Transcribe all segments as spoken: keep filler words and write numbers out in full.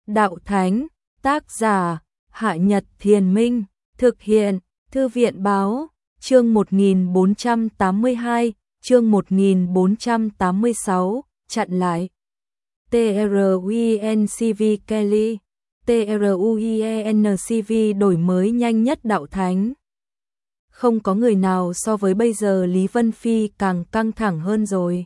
Đạo Thánh, tác giả, Hạ Nhật Thiền Minh, thực hiện, Thư viện Báo, chương một nghìn bốn trăm tám mươi hai, chương một nghìn bốn trăm tám mươi sáu, chặn lại. TRUENCV Kelly, TRUENCV đổi mới nhanh nhất Đạo Thánh. Không có người nào so với bây giờ Lý Vân Phi càng căng thẳng hơn rồi.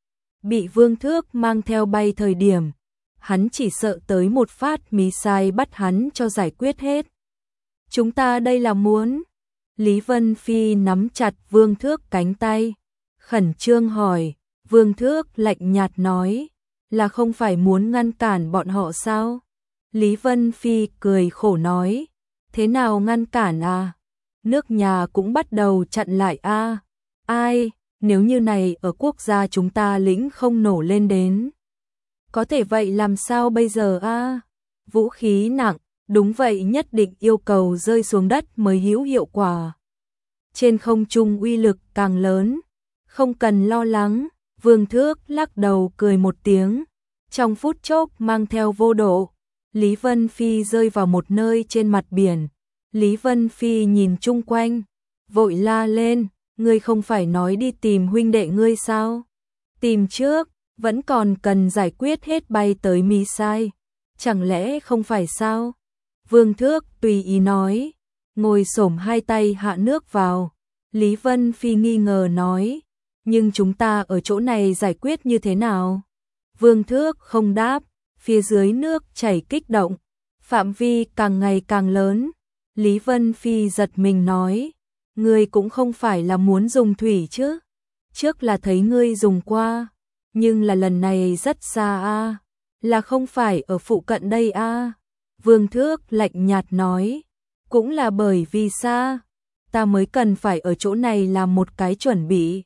Bị Vương Thước mang theo bay thời điểm, hắn chỉ sợ tới một phát mí sai bắt hắn cho giải quyết hết. Chúng ta đây là muốn... Lý Vân Phi nắm chặt Vương Thước cánh tay, khẩn trương hỏi. Vương Thước lạnh nhạt nói, là không phải muốn ngăn cản bọn họ sao? Lý Vân Phi cười khổ nói, thế nào ngăn cản à? Nước nhà cũng bắt đầu chặn lại a. À? Ai, nếu như này ở quốc gia chúng ta lĩnh không nổ lên đến. Có thể vậy làm sao bây giờ a? À? Vũ khí nặng, đúng vậy, nhất định yêu cầu rơi xuống đất mới hữu hiệu quả. Trên không trung uy lực càng lớn, không cần lo lắng. Vương Thước lắc đầu cười một tiếng, trong phút chốc mang theo vô độ. Lý Vân Phi rơi vào một nơi trên mặt biển. Lý Vân Phi nhìn chung quanh, vội la lên, ngươi không phải nói đi tìm huynh đệ ngươi sao? Tìm trước, vẫn còn cần giải quyết hết bay tới mí sai. Chẳng lẽ không phải sao? Vương Thước tùy ý nói, ngồi xổm hai tay hạ nước vào. Lý Vân Phi nghi ngờ nói, nhưng chúng ta ở chỗ này giải quyết như thế nào? Vương Thước không đáp, phía dưới nước chảy kích động, phạm vi càng ngày càng lớn. Lý Vân Phi giật mình nói, ngươi cũng không phải là muốn dùng thủy chứ? Trước là thấy ngươi dùng qua, nhưng là lần này rất xa a, à? Là không phải ở phụ cận đây a? À? Vương Thước lạnh nhạt nói, cũng là bởi vì xa, ta mới cần phải ở chỗ này làm một cái chuẩn bị.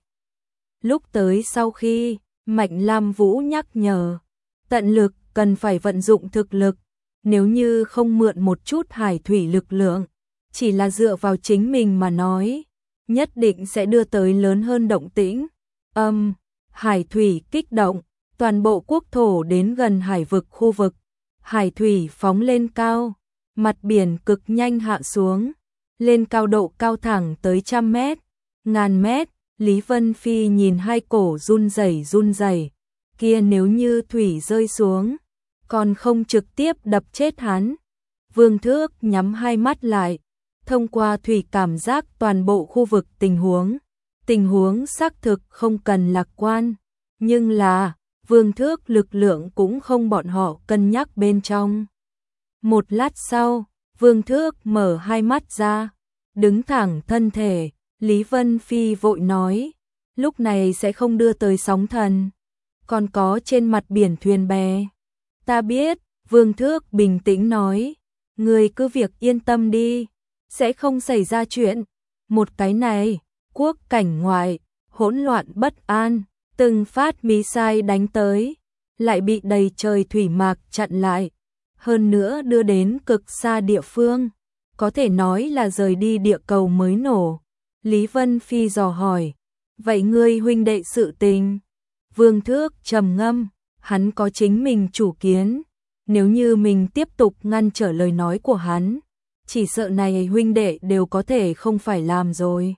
Lúc tới sau khi, Mạnh Lam Vũ nhắc nhở, tận lực cần phải vận dụng thực lực, nếu như không mượn một chút hải thủy lực lượng, chỉ là dựa vào chính mình mà nói, nhất định sẽ đưa tới lớn hơn động tĩnh. Âm, um, hải thủy kích động, toàn bộ quốc thổ đến gần hải vực khu vực, hải thủy phóng lên cao, mặt biển cực nhanh hạ xuống, lên cao độ cao thẳng tới trăm mét, ngàn mét. Lý Vân Phi nhìn hai cổ run rẩy run rẩy, kia nếu như thủy rơi xuống, còn không trực tiếp đập chết hắn. Vương Thước nhắm hai mắt lại, thông qua thủy cảm giác toàn bộ khu vực tình huống. Tình huống xác thực không cần lạc quan, nhưng là Vương Thước lực lượng cũng không bọn họ cân nhắc bên trong. Một lát sau, Vương Thước mở hai mắt ra, đứng thẳng thân thể. Lý Vân Phi vội nói, lúc này sẽ không đưa tới sóng thần, còn có trên mặt biển thuyền bè. Ta biết, Vương Thước bình tĩnh nói, ngươi cứ việc yên tâm đi, sẽ không xảy ra chuyện. Một cái này, quốc cảnh ngoại, hỗn loạn bất an, từng phát mí sai đánh tới, lại bị đầy trời thủy mạc chặn lại, hơn nữa đưa đến cực xa địa phương, có thể nói là rời đi địa cầu mới nổ. Lý Vân Phi dò hỏi, vậy ngươi huynh đệ sự tình? Vương Thước trầm ngâm, hắn có chính mình chủ kiến, nếu như mình tiếp tục ngăn trở lời nói của hắn, chỉ sợ này huynh đệ đều có thể không phải làm rồi.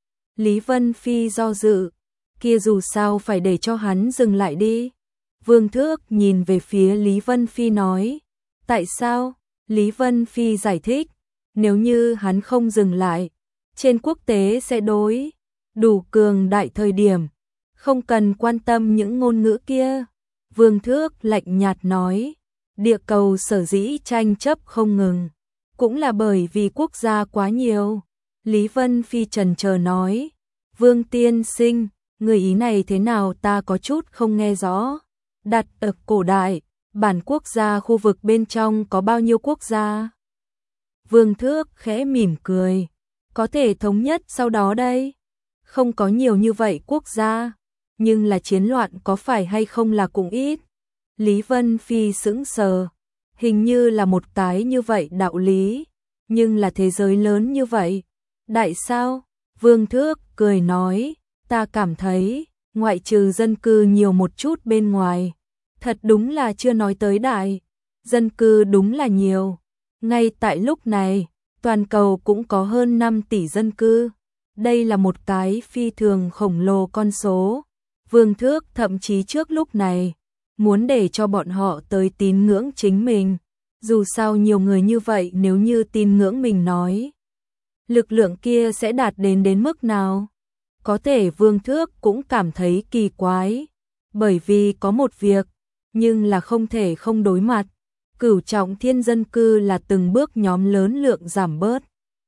Lý Vân Phi do dự, kia dù sao phải để cho hắn dừng lại đi. Vương Thước nhìn về phía Lý Vân Phi nói, tại sao? Lý Vân Phi giải thích, nếu như hắn không dừng lại, trên quốc tế sẽ đối đủ cường đại thời điểm, không cần quan tâm những ngôn ngữ kia. Vương Thước lạnh nhạt nói, địa cầu sở dĩ tranh chấp không ngừng, cũng là bởi vì quốc gia quá nhiều. Lý Vân Phi trần chờ nói, Vương tiên sinh, người ý này thế nào ta có chút không nghe rõ. Đặt ở cổ đại, bản quốc gia khu vực bên trong có bao nhiêu quốc gia? Vương Thước khẽ mỉm cười, có thể thống nhất sau đó đây. Không có nhiều như vậy quốc gia, nhưng là chiến loạn có phải hay không là cũng ít. Lý Vân Phi sững sờ, hình như là một cái như vậy đạo lý, nhưng là thế giới lớn như vậy. Đại sao? Vương Thước cười nói, ta cảm thấy, ngoại trừ dân cư nhiều một chút bên ngoài, thật đúng là chưa nói tới đại. dân cư đúng là nhiều. Ngay tại lúc này, toàn cầu cũng có hơn năm tỷ dân cư. Đây là một cái phi thường khổng lồ con số. Vương Thước thậm chí trước lúc này, muốn để cho bọn họ tới tín ngưỡng chính mình. Dù sao nhiều người như vậy nếu như tín ngưỡng mình nói, lực lượng kia sẽ đạt đến đến mức nào? Có thể Vương Thước cũng cảm thấy kỳ quái, bởi vì có một việc, nhưng là không thể không đối mặt. Cửu trọng thiên dân cư là từng bước nhóm lớn lượng giảm bớt.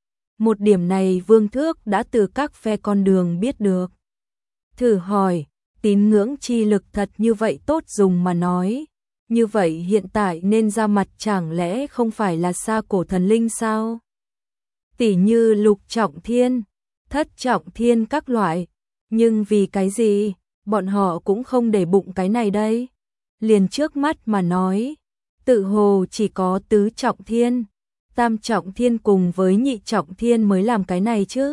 Một điểm này Vương Thước đã từ các phe con đường biết được. Thử hỏi, tín ngưỡng chi lực thật như vậy tốt dùng mà nói. Như vậy hiện tại nên ra mặt chẳng lẽ không phải là xa cổ thần linh sao? Tỷ như lục trọng thiên, thất trọng thiên các loại. Nhưng vì cái gì, bọn họ cũng không để bụng cái này đây. Liền trước mắt mà nói, tự hồ chỉ có tứ trọng thiên, tam trọng thiên cùng với nhị trọng thiên mới làm cái này chứ.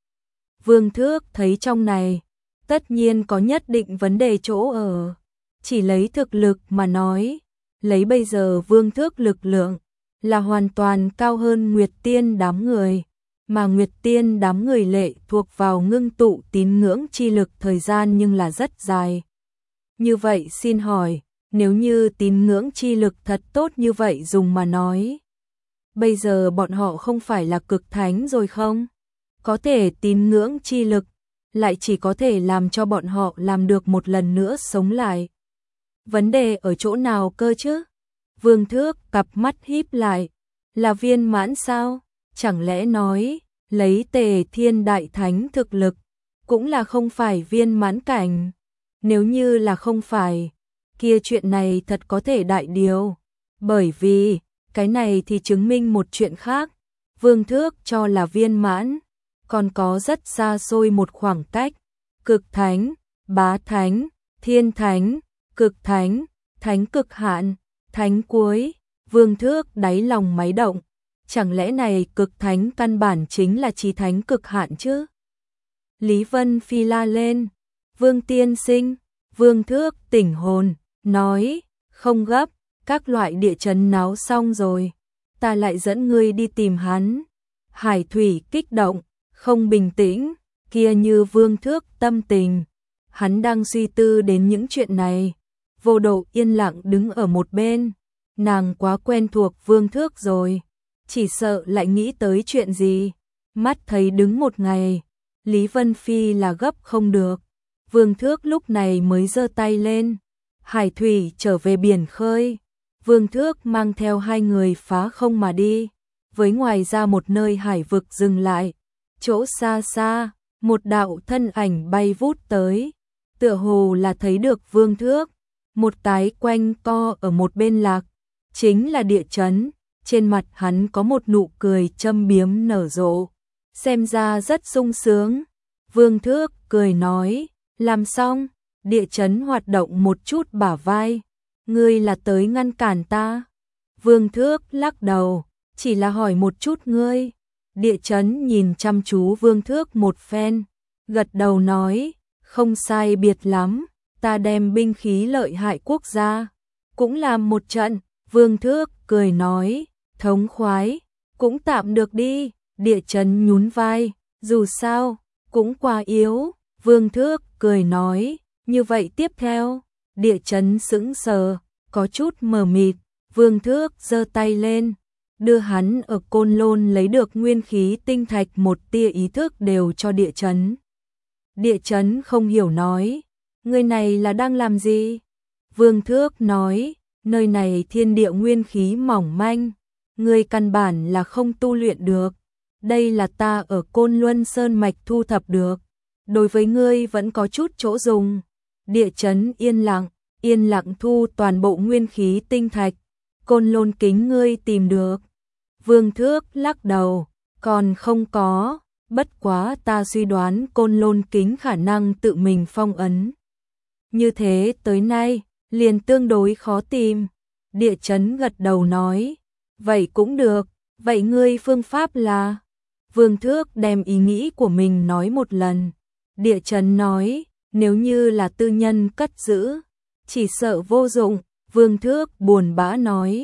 Vương Thước thấy trong này, tất nhiên có nhất định vấn đề chỗ ở. Chỉ lấy thực lực mà nói, lấy bây giờ Vương Thước lực lượng, là hoàn toàn cao hơn Nguyệt Tiên đám người. Mà Nguyệt Tiên đám người lệ thuộc vào ngưng tụ tín ngưỡng chi lực thời gian nhưng là rất dài. Như vậy xin hỏi, nếu như tín ngưỡng chi lực thật tốt như vậy dùng mà nói, bây giờ bọn họ không phải là cực thánh rồi không? Có thể tín ngưỡng chi lực, lại chỉ có thể làm cho bọn họ làm được một lần nữa sống lại. Vấn đề ở chỗ nào cơ chứ? Vương Thước cặp mắt híp lại, là viên mãn sao? Chẳng lẽ nói, lấy Tề Thiên Đại Thánh thực lực, cũng là không phải viên mãn cảnh? Nếu như là không phải, kia chuyện này thật có thể đại điều. Bởi vì, cái này thì chứng minh một chuyện khác. Vương Thước cho là viên mãn, còn có rất xa xôi một khoảng cách. Cực thánh, bá thánh, thiên thánh, cực thánh, thánh cực hạn, thánh cuối. Vương Thước đáy lòng máy động. Chẳng lẽ này cực thánh căn bản chính là chí thánh cực hạn chứ? Lý Vân Phi la lên. Vương tiên sinh. Vương Thước tỉnh hồn, nói, không gấp, các loại địa chấn náo xong rồi, ta lại dẫn ngươi đi tìm hắn. Hải Thủy kích động, không bình tĩnh, kia như Vương Thước tâm tình. Hắn đang suy tư đến những chuyện này. Vô Độ yên lặng đứng ở một bên, nàng quá quen thuộc Vương Thước rồi, chỉ sợ lại nghĩ tới chuyện gì. Mắt thấy đứng một ngày, Lý Vân Phi là gấp không được. Vương Thước lúc này mới giơ tay lên. Hải Thủy trở về biển khơi. Vương Thước mang theo hai người phá không mà đi. Với ngoài ra một nơi hải vực dừng lại. Chỗ xa xa, một đạo thân ảnh bay vút tới. Tựa hồ là thấy được Vương Thước. Một tái quanh co ở một bên lạc. Chính là địa chấn. Trên mặt hắn có một nụ cười châm biếm nở rộ. Xem ra rất sung sướng. Vương Thước cười nói. Làm xong, địa chấn hoạt động một chút bả vai. Ngươi là tới ngăn cản ta. Vương Thước lắc đầu, chỉ là hỏi một chút ngươi. Địa chấn nhìn chăm chú Vương Thước một phen, gật đầu nói, không sai biệt lắm, ta đem binh khí lợi hại quốc gia, cũng làm một trận. Vương Thước cười nói, thống khoái, cũng tạm được đi. Địa chấn nhún vai, dù sao, cũng quá yếu. Vương Thước cười nói, như vậy tiếp theo. Địa chấn sững sờ, có chút mờ mịt. Vương Thước giơ tay lên, đưa hắn ở Côn Lôn lấy được nguyên khí tinh thạch một tia ý thức đều cho địa chấn. Địa chấn không hiểu nói, người này là đang làm gì? Vương Thước nói, nơi này thiên địa nguyên khí mỏng manh, người căn bản là không tu luyện được. Đây là ta ở Côn Luân Sơn Mạch thu thập được. Đối với ngươi vẫn có chút chỗ dùng. Địa chấn yên lặng, yên lặng thu toàn bộ nguyên khí tinh thạch. Côn Lôn kính ngươi tìm được. Vương Thước lắc đầu, còn không có, bất quá ta suy đoán Côn Lôn kính khả năng tự mình phong ấn. Như thế tới nay, liền tương đối khó tìm. Địa chấn gật đầu nói, vậy cũng được, vậy ngươi phương pháp là? Vương Thước đem ý nghĩ của mình nói một lần. Địa chấn nói, nếu như là tư nhân cất giữ, chỉ sợ vô dụng. Vương Thước buồn bã nói,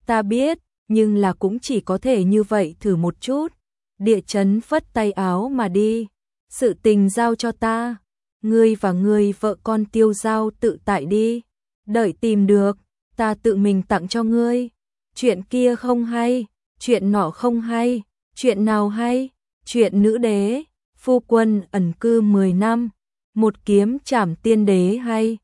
Ta biết, nhưng là cũng chỉ có thể như vậy thử một chút. Địa chấn phất tay áo mà đi. Sự tình giao cho ta. Ngươi và ngươi vợ con Tiêu Giao tự tại đi. Đợi tìm được, ta tự mình tặng cho ngươi. Chuyện kia không hay, chuyện nọ không hay, chuyện nào hay? Chuyện nữ đế, phu quân ẩn cư mười năm, một kiếm trảm tiên đế hay.